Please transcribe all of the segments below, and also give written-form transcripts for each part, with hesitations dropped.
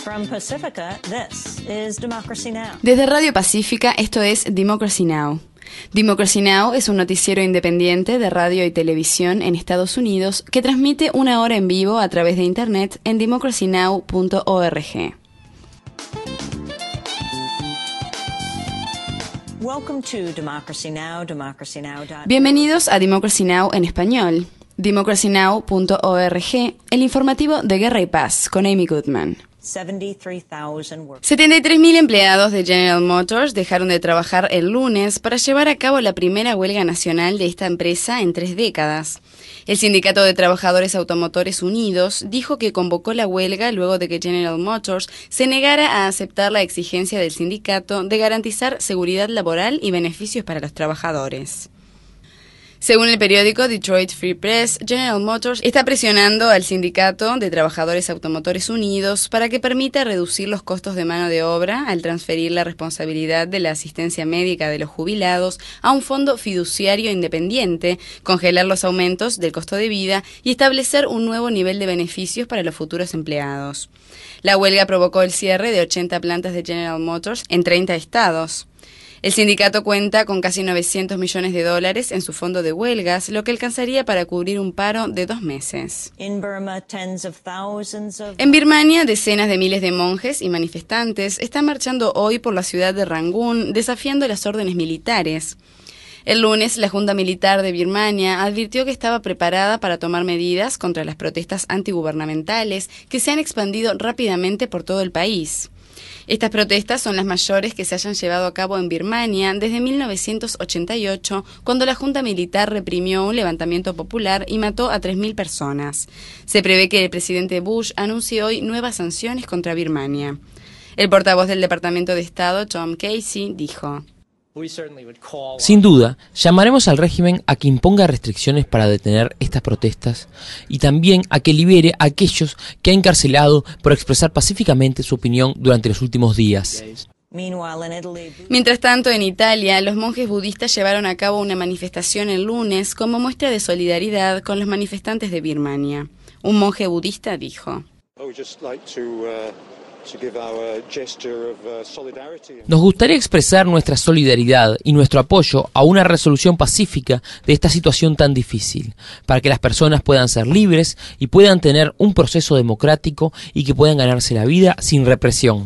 From Pacifica, this is Democracy Now! Desde Radio Pacífica, esto es Democracy Now! Democracy Now! Es un noticiero independiente de radio y televisión en Estados Unidos que transmite una hora en vivo a través de Internet en democracynow.org. Welcome to Democracy Now!, Bienvenidos a Democracy Now! En español. democracynow.org, el informativo de Guerra y Paz, con Amy Goodman. 73.000 empleados de General Motors dejaron de trabajar el lunes para llevar a cabo la primera huelga nacional de esta empresa en 3 décadas. El Sindicato de Trabajadores Automotores Unidos dijo que convocó la huelga luego de que General Motors se negara a aceptar la exigencia del sindicato de garantizar seguridad laboral y beneficios para los trabajadores. Según el periódico Detroit Free Press, General Motors está presionando al Sindicato de Trabajadores Automotores Unidos para que permita reducir los costos de mano de obra al transferir la responsabilidad de la asistencia médica de los jubilados a un fondo fiduciario independiente, congelar los aumentos del costo de vida y establecer un nuevo nivel de beneficios para los futuros empleados. La huelga provocó el cierre de 80 plantas de General Motors en 30 estados. El sindicato cuenta con casi $900 millones en su fondo de huelgas, lo que alcanzaría para cubrir un paro de 2 meses. En Birmania, decenas de miles de monjes y manifestantes están marchando hoy por la ciudad de Rangún, desafiando las órdenes militares. El lunes, la Junta Militar de Birmania advirtió que estaba preparada para tomar medidas contra las protestas antigubernamentales que se han expandido rápidamente por todo el país. Estas protestas son las mayores que se hayan llevado a cabo en Birmania desde 1988, cuando la Junta Militar reprimió un levantamiento popular y mató a 3.000 personas. Se prevé que el presidente Bush anuncie hoy nuevas sanciones contra Birmania. El portavoz del Departamento de Estado, Tom Casey, dijo: Sin duda, llamaremos al régimen a que imponga restricciones para detener estas protestas y también a que libere a aquellos que ha encarcelado por expresar pacíficamente su opinión durante los últimos días. Mientras tanto, en Italia, los monjes budistas llevaron a cabo una manifestación el lunes como muestra de solidaridad con los manifestantes de Birmania. Un monje budista dijo: Nos gustaría expresar nuestra solidaridad y nuestro apoyo a una resolución pacífica de esta situación tan difícil, para que las personas puedan ser libres y puedan tener un proceso democrático y que puedan ganarse la vida sin represión.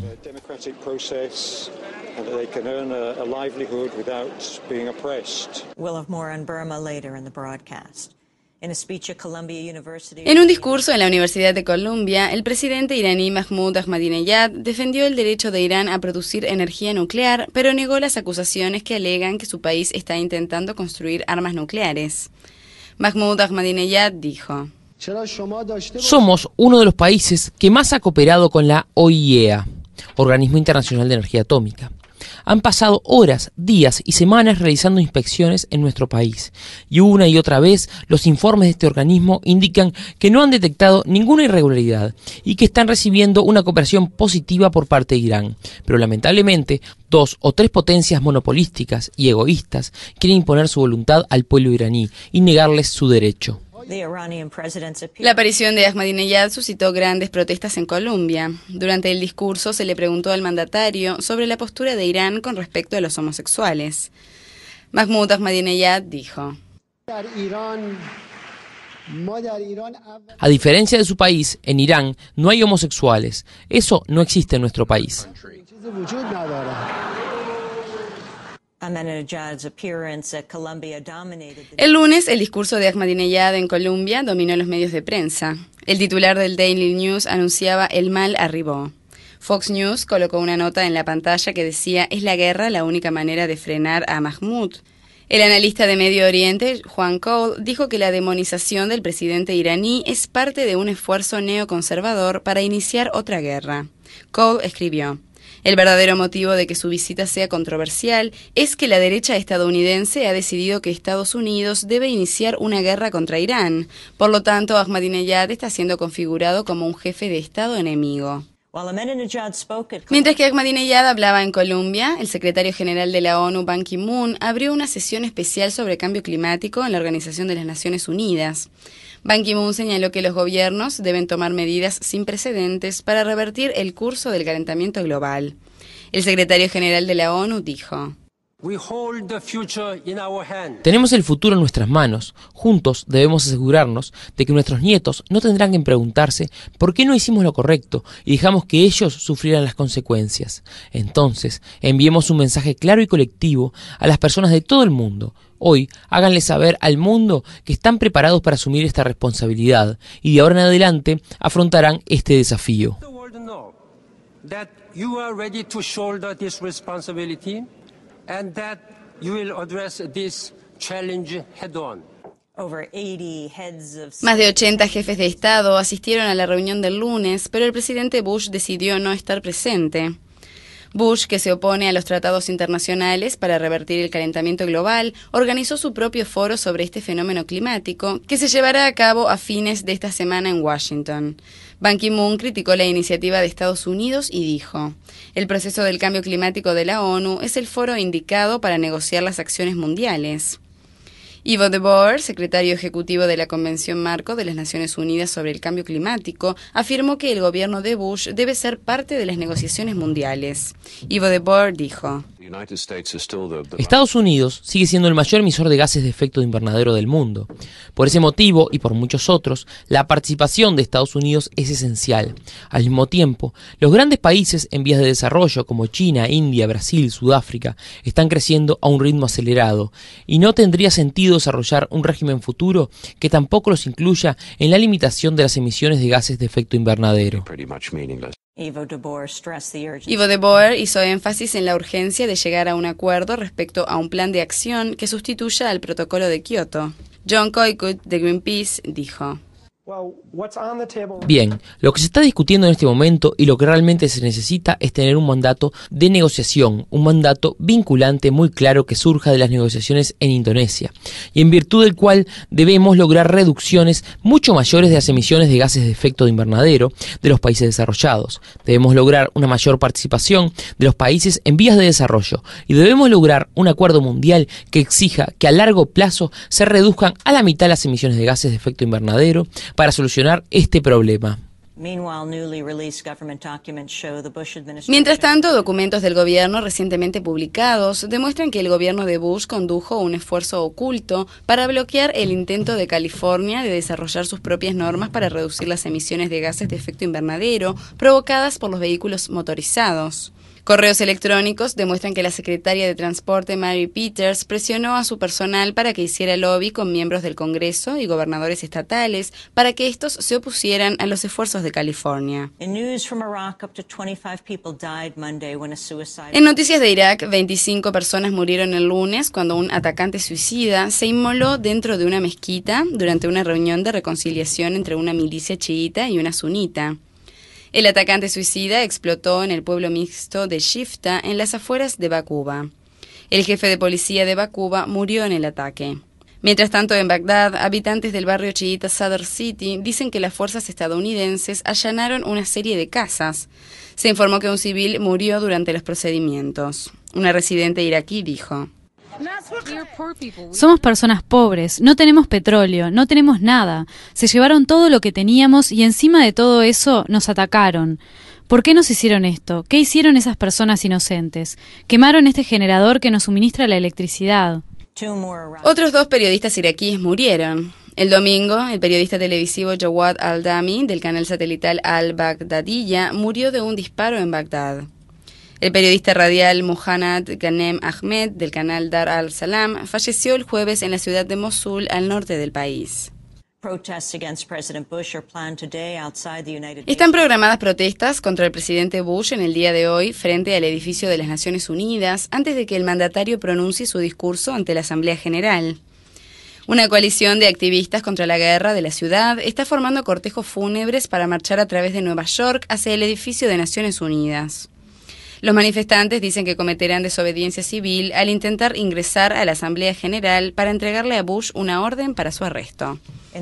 En un discurso en la Universidad de Columbia, el presidente iraní Mahmoud Ahmadinejad defendió el derecho de Irán a producir energía nuclear, pero negó las acusaciones que alegan que su país está intentando construir armas nucleares. Mahmoud Ahmadinejad dijo: Somos uno de los países que más ha cooperado con la OIEA, Organismo Internacional de Energía Atómica. Han pasado horas, días y semanas realizando inspecciones en nuestro país y una y otra vez los informes de este organismo indican que no han detectado ninguna irregularidad y que están recibiendo una cooperación positiva por parte de Irán. Pero lamentablemente, 2 o 3 potencias monopolísticas y egoístas quieren imponer su voluntad al pueblo iraní y negarles su derecho. La aparición de Ahmadinejad suscitó grandes protestas en Colombia. Durante el discurso se le preguntó al mandatario sobre la postura de Irán con respecto a los homosexuales. Mahmoud Ahmadinejad dijo: A diferencia de su país, en Irán no hay homosexuales. Eso no existe en nuestro país. El lunes, el discurso de Ahmadinejad en Colombia dominó los medios de prensa. El titular del Daily News anunciaba: el mal arribó. Fox News colocó una nota en la pantalla que decía: ¿es la guerra la única manera de frenar a Mahmoud? El analista de Medio Oriente, Juan Cole, dijo que la demonización del presidente iraní es parte de un esfuerzo neoconservador para iniciar otra guerra. Cole escribió: el verdadero motivo de que su visita sea controversial es que la derecha estadounidense ha decidido que Estados Unidos debe iniciar una guerra contra Irán. Por lo tanto, Ahmadinejad está siendo configurado como un jefe de Estado enemigo. Mientras que Ahmadinejad hablaba en Colombia, el secretario general de la ONU, Ban Ki-moon, abrió una sesión especial sobre cambio climático en la Organización de las Naciones Unidas. Ban Ki-moon señaló que los gobiernos deben tomar medidas sin precedentes para revertir el curso del calentamiento global. El secretario general de la ONU dijo: Tenemos el futuro en nuestras manos. Juntos debemos asegurarnos de que nuestros nietos no tendrán que preguntarse por qué no hicimos lo correcto y dejamos que ellos sufrieran las consecuencias. Entonces, enviemos un mensaje claro y colectivo a las personas de todo el mundo. Hoy, háganle saber al mundo que están preparados para asumir esta responsabilidad y de ahora en adelante afrontarán este desafío. And that you will address this challenge head on. Más de 80 jefes de Estado asistieron a la reunión del lunes, pero el presidente Bush decidió no estar presente. Bush, que se opone a los tratados internacionales para revertir el calentamiento global, organizó su propio foro sobre este fenómeno climático, que se llevará a cabo a fines de esta semana en Washington. Ban Ki-moon criticó la iniciativa de Estados Unidos y dijo: el proceso del cambio climático de la ONU es el foro indicado para negociar las acciones mundiales. Ivo de Boer, secretario ejecutivo de la Convención Marco de las Naciones Unidas sobre el Cambio Climático, afirmó que el gobierno de Bush debe ser parte de las negociaciones mundiales. Ivo de Boer dijo: Estados Unidos sigue siendo el mayor emisor de gases de efecto invernadero del mundo. Por ese motivo, y por muchos otros, la participación de Estados Unidos es esencial. Al mismo tiempo, los grandes países en vías de desarrollo como China, India, Brasil, Sudáfrica están creciendo a un ritmo acelerado, y no tendría sentido desarrollar un régimen futuro que tampoco los incluya en la limitación de las emisiones de gases de efecto invernadero. Ivo de Boer hizo énfasis en la urgencia de llegar a un acuerdo respecto a un plan de acción que sustituya al protocolo de Kioto. John Coycott, de Greenpeace, dijo: Bien, lo que se está discutiendo en este momento y lo que realmente se necesita es tener un mandato de negociación, un mandato vinculante muy claro que surja de las negociaciones en Indonesia, y en virtud del cual debemos lograr reducciones mucho mayores de las emisiones de gases de efecto de invernadero de los países desarrollados. Debemos lograr una mayor participación de los países en vías de desarrollo y debemos lograr un acuerdo mundial que exija que a largo plazo se reduzcan a la mitad las emisiones de gases de efecto invernadero para solucionar este problema. Mientras tanto, documentos del gobierno recientemente publicados demuestran que el gobierno de Bush condujo un esfuerzo oculto para bloquear el intento de California de desarrollar sus propias normas para reducir las emisiones de gases de efecto invernadero provocadas por los vehículos motorizados. Correos electrónicos demuestran que la secretaria de Transporte Mary Peters presionó a su personal para que hiciera lobby con miembros del Congreso y gobernadores estatales para que estos se opusieran a los esfuerzos de California. En noticias de Irak, 25 personas murieron el lunes cuando un atacante suicida se inmoló dentro de una mezquita durante una reunión de reconciliación entre una milicia chiita y una sunita. El atacante suicida explotó en el pueblo mixto de Shifta, en las afueras de Bakuba. El jefe de policía de Bakuba murió en el ataque. Mientras tanto, en Bagdad, habitantes del barrio chiita Sadr City dicen que las fuerzas estadounidenses allanaron una serie de casas. Se informó que un civil murió durante los procedimientos. Una residente iraquí dijo: Somos personas pobres, no tenemos petróleo, no tenemos nada. Se llevaron todo lo que teníamos y encima de todo eso nos atacaron. ¿Por qué nos hicieron esto? ¿Qué hicieron esas personas inocentes? Quemaron este generador que nos suministra la electricidad. Otros 2 periodistas iraquíes murieron. El domingo, el periodista televisivo Jawad al-Dami, del canal satelital Al-Baghdadiyya, murió de un disparo en Bagdad. El periodista radial Muhannad Ghanem Ahmed, del canal Dar al-Salam, falleció el jueves en la ciudad de Mosul, al norte del país. Están programadas protestas contra el presidente Bush en el día de hoy frente al edificio de las Naciones Unidas antes de que el mandatario pronuncie su discurso ante la Asamblea General. Una coalición de activistas contra la guerra de la ciudad está formando cortejos fúnebres para marchar a través de Nueva York hacia el edificio de Naciones Unidas. Los manifestantes dicen que cometerán desobediencia civil al intentar ingresar a la Asamblea General para entregarle a Bush una orden para su arresto.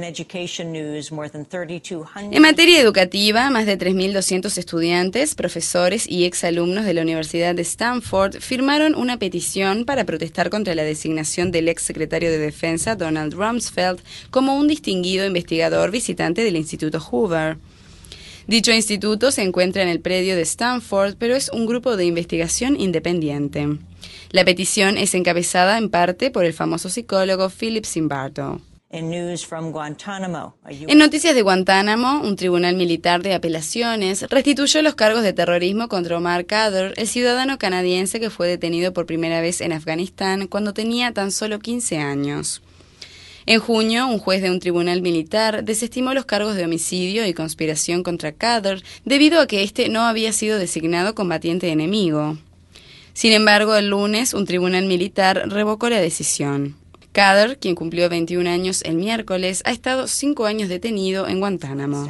En materia educativa, más de 3.200 estudiantes, profesores y exalumnos de la Universidad de Stanford firmaron una petición para protestar contra la designación del ex secretario de Defensa, Donald Rumsfeld, como un distinguido investigador visitante del Instituto Hoover. Dicho instituto se encuentra en el predio de Stanford, pero es un grupo de investigación independiente. La petición es encabezada en parte por el famoso psicólogo Philip Zimbardo. En noticias de Guantánamo, un tribunal militar de apelaciones restituyó los cargos de terrorismo contra Omar Khadr, el ciudadano canadiense que fue detenido por primera vez en Afganistán cuando tenía tan solo 15 años. En junio, un juez de un tribunal militar desestimó los cargos de homicidio y conspiración contra Khadr debido a que éste no había sido designado combatiente enemigo. Sin embargo, el lunes, un tribunal militar revocó la decisión. Khadr, quien cumplió 21 años el miércoles, ha estado 5 años detenido en Guantánamo.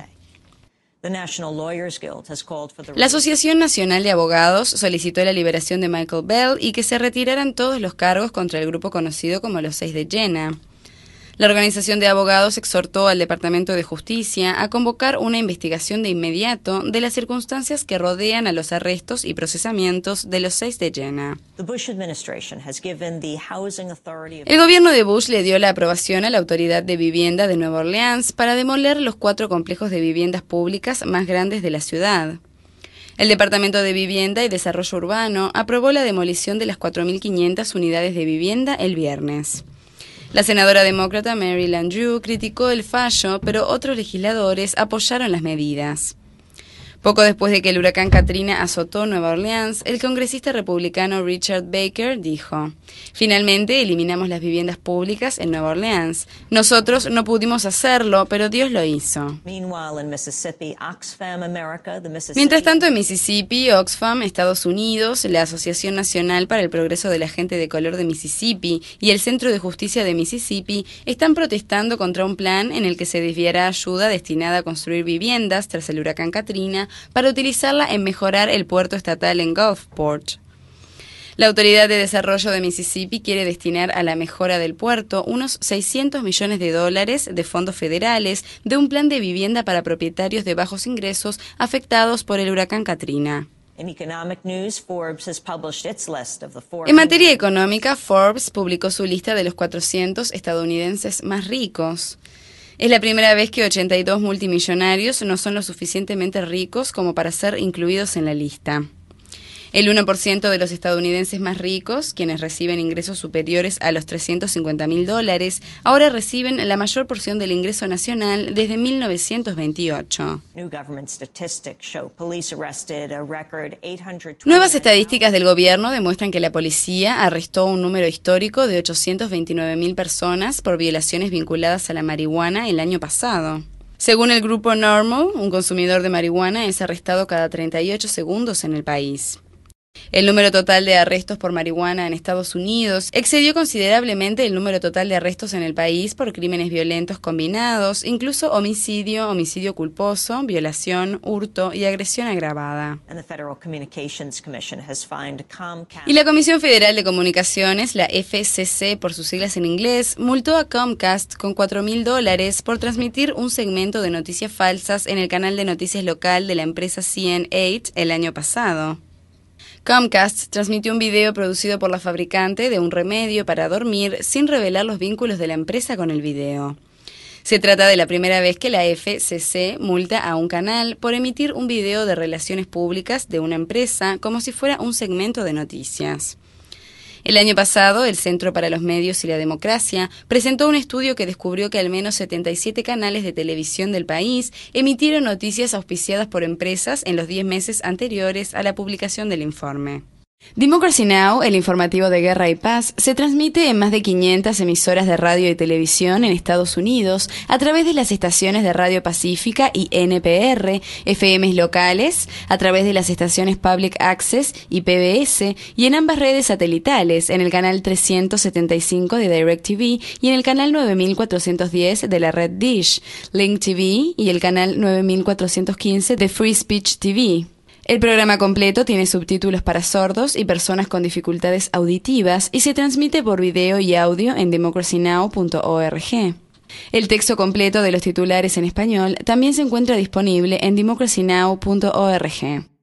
La Asociación Nacional de Abogados solicitó la liberación de Michael Bell y que se retiraran todos los cargos contra el grupo conocido como los 6 de Jena. La organización de abogados exhortó al Departamento de Justicia a convocar una investigación de inmediato de las circunstancias que rodean a los arrestos y procesamientos de los 6 de Jena. El gobierno de Bush le dio la aprobación a la Autoridad de Vivienda de Nueva Orleans para demoler los 4 complejos de viviendas públicas más grandes de la ciudad. El Departamento de Vivienda y Desarrollo Urbano aprobó la demolición de las 4.500 unidades de vivienda el viernes. La senadora demócrata Mary Landrieu criticó el fallo, pero otros legisladores apoyaron las medidas. Poco después de que el huracán Katrina azotó Nueva Orleans, el congresista republicano Richard Baker dijo: «Finalmente eliminamos las viviendas públicas en Nueva Orleans. Nosotros no pudimos hacerlo, pero Dios lo hizo». Mientras tanto, en Mississippi, Oxfam, Estados Unidos, la Asociación Nacional para el Progreso de la Gente de Color de Mississippi y el Centro de Justicia de Mississippi están protestando contra un plan en el que se desviará ayuda destinada a construir viviendas tras el huracán Katrina para utilizarla en mejorar el puerto estatal en Gulfport. La Autoridad de Desarrollo de Mississippi quiere destinar a la mejora del puerto unos $600 millones de fondos federales de un plan de vivienda para propietarios de bajos ingresos afectados por el huracán Katrina. En materia económica, Forbes publicó su lista de los 400 estadounidenses más ricos. Es la primera vez que 82 multimillonarios no son lo suficientemente ricos como para ser incluidos en la lista. El 1% de los estadounidenses más ricos, quienes reciben ingresos superiores a los $350.000, ahora reciben la mayor porción del ingreso nacional desde 1928. Nuevas estadísticas del gobierno demuestran que la policía arrestó un número histórico de 829.000 personas por violaciones vinculadas a la marihuana el año pasado. Según el grupo NORML, un consumidor de marihuana es arrestado cada 38 segundos en el país. El número total de arrestos por marihuana en Estados Unidos excedió considerablemente el número total de arrestos en el país por crímenes violentos combinados, incluso homicidio, homicidio culposo, violación, hurto y agresión agravada. Y la Comisión Federal de Comunicaciones, la FCC por sus siglas en inglés, multó a Comcast con $4.000 por transmitir un segmento de noticias falsas en el canal de noticias local de la empresa CN8 el año pasado. Comcast transmitió un video producido por la fabricante de un remedio para dormir sin revelar los vínculos de la empresa con el video. Se trata de la primera vez que la FCC multa a un canal por emitir un video de relaciones públicas de una empresa como si fuera un segmento de noticias. El año pasado, el Centro para los Medios y la Democracia presentó un estudio que descubrió que al menos 77 canales de televisión del país emitieron noticias auspiciadas por empresas en los 10 meses anteriores a la publicación del informe. Democracy Now!, el informativo de Guerra y Paz, se transmite en más de 500 emisoras de radio y televisión en Estados Unidos a través de las estaciones de Radio Pacífica y NPR, FMs locales, a través de las estaciones Public Access y PBS, y en ambas redes satelitales, en el canal 375 de DirecTV y en el canal 9410 de la red Dish, Link TV y el canal 9415 de Free Speech TV. El programa completo tiene subtítulos para sordos y personas con dificultades auditivas y se transmite por video y audio en democracynow.org. El texto completo de los titulares en español también se encuentra disponible en democracynow.org.